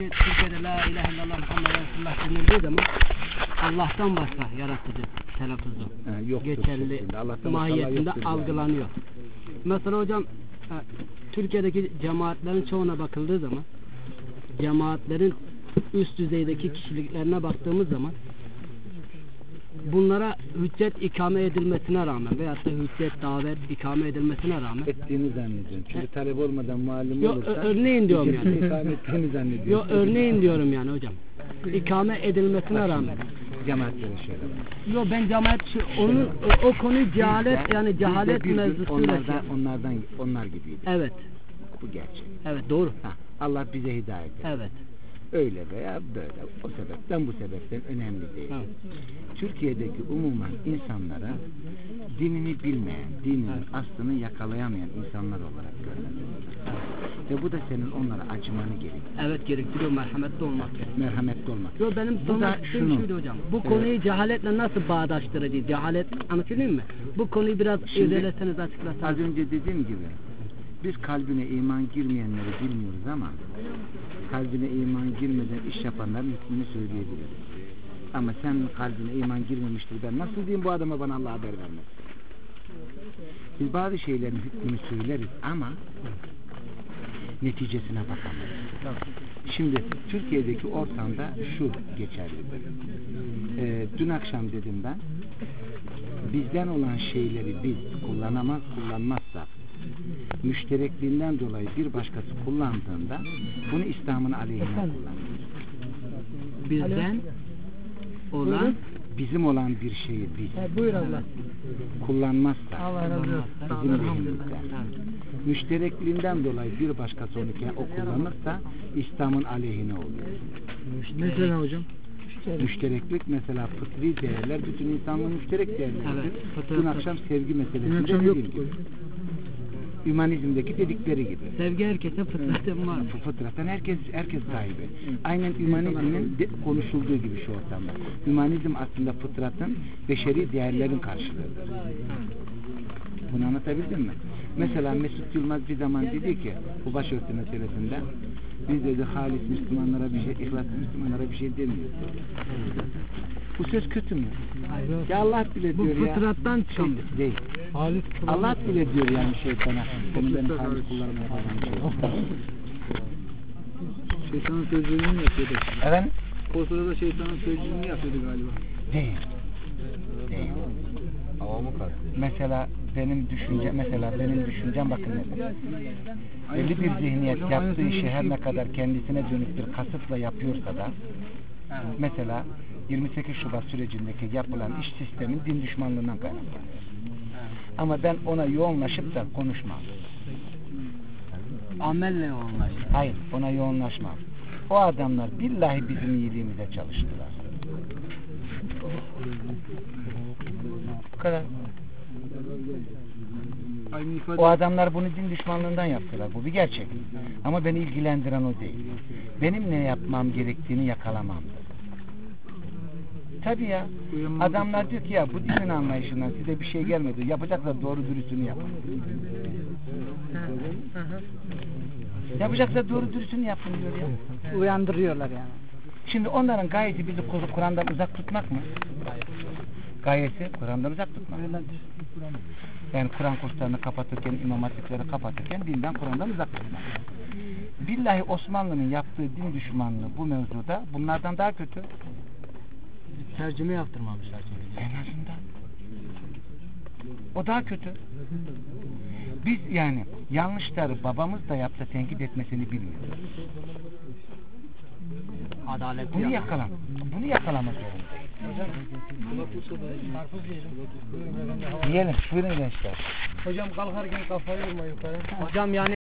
Türkiye'de la ilahe illallah Muhammed Resulullah denildiği zaman Allah'tan başka yaratıcı telaffuzu geçerli mahiyetinde algılanıyor. Mesela hocam Türkiye'deki cemaatlerin çoğuna bakıldığı zaman cemaatlerin üst düzeydeki kişiliklerine baktığımız zaman bunlara hüccet ikame edilmesine rağmen veyahut da hüccet davet ikame edilmesine rağmen ettiğini zannediyorum. Çünkü talep olmadan muallim olursa örneğin diyorum yani. ikame ettiğini zannediyorum. Yok örneğin diyorum yani hocam. İkame edilmesine rağmen. Cemaatlere şöyle bak. Yok ben cemaat onun o konuyu cehalet yani cehalet mevzusuyla onlar gibiydi. Evet. Bu gerçek. Evet doğru. Allah bize hidayet etsin. Evet. Öyle veya böyle. O sebepten bu sebepten önemli değil. Evet. Türkiye'deki umuman insanlara dinini bilmeyen, dininin aslını yakalayamayan insanlar olarak görülür. Ve bu da senin onlara acımanı gerektiriyor. Evet gerektiriyor. Merhametli olmak gerekiyor. Merhametli olmak. Yo benim sormak istediğim şuydu hocam. Bu konuyu cehaletle nasıl bağdaştıracağız? Cehalet anlatayım mı? Bu konuyu biraz irdelerseniz açıklarsanız. Az önce dediğim gibi biz kalbine iman girmeyenleri bilmiyoruz ama kalbine iman girmeden iş yapanların hükmünü söyleyebiliriz. Ama sen kalbine iman girmemiştir. Ben nasıl diyeyim bu adama bana Allah haber vermez. Biz bazı şeylerin hükmünü söyleriz ama neticesine bakamayız. Şimdi Türkiye'deki ortamda şu geçerlidir. Dün akşam dedim ben bizden olan şeyleri biz kullanmazsak müşterekliğinden dolayı bir başkası kullandığında bunu İslam'ın aleyhine kullanırız. Bizden olan bizim olan bir şeyi biz buyur Allah. kullanmazsak bizim olsun. lehimizden müşterekliğinden dolayı bir başkası onu o kullanırsa İslam'ın aleyhine oluyor. Mesela hocam? Müştereklik mesela fıtri değerler bütün insanlığın müşterek değerleridir. Evet, dün akşam sevgi meselesinde dediğim gibi. Hümanizmdeki dedikleri gibi. Sevgi herkese fıtraten var. Fıtraten herkes sahibi. Aynen hümanizmin konuşulduğu gibi şu ortamda. Hümanizm aslında fıtratın beşeri değerlerin karşılığıdır. Bunu anlatabildim mi? Mesela Mesut Yılmaz bir zaman dedi ki bu başörtü meselesinde biz dedi halis Müslümanlara bir şey, ihlaslı Müslümanlara bir şey demiyoruz. Bu söz kötü mü? Hayır. Ya Allah bile diyor ya. Bu fıtrattan çıkan değil. Allah bile diyor yani şeytana. Benim halis kullarıma falan bir şey. Şeytanın sözcüğünü mü yapıyordu? Evet. O sırada şeytanın sözcüğünü yapıyordu galiba. Değil. Mesela benim düşüncem bakın nedir? Belli bir zihniyet yaptığı işi her ne kadar kendisine dönük bir kasıtla yapıyorsa da mesela 28 Şubat sürecindeki yapılan iş sistemin din düşmanlığından kaynaklanıyor. Ama ben ona yoğunlaşıp da konuşmam. Amelle yoğunlaşır. Hayır, ona yoğunlaşmam. O adamlar billahi bizim iyiliğimize çalıştılar. Bu kadar. O adamlar bunu din düşmanlığından yaptılar. Bu bir gerçek. Ama beni ilgilendiren o değil. Benim ne yapmam gerektiğini yakalamamdır. Tabii ya. Adamlar diyor ki ya bu dinin anlayışından size bir şey gelmedi. Yapacaksa doğru dürüstünü yapın. Yapacaksa doğru dürüstünü yapın diyor ya. Uyandırıyorlar yani. Şimdi onların gayesi bizi Kur'an'dan uzak tutmak mı? Gayesi Kur'an'dan uzak tutmak. Yani Kur'an kurslarını kapatırken, imam hatipleri kapatırken dinden Kur'an'dan uzak tutmak. Billahi Osmanlı'nın yaptığı din düşmanlığı bu mevzuda bunlardan daha kötü. Tercüme yaptırmamışlar çünkü. En azından. O daha kötü. Biz yani yanlışları babamız da yapsa tenkit etmesini bilmiyoruz. Adalet bunu yakalamak zorundayız. Diyelim, buyurun gençler. Hocam kalkarken kafayı vurma yukarı. Hocam yani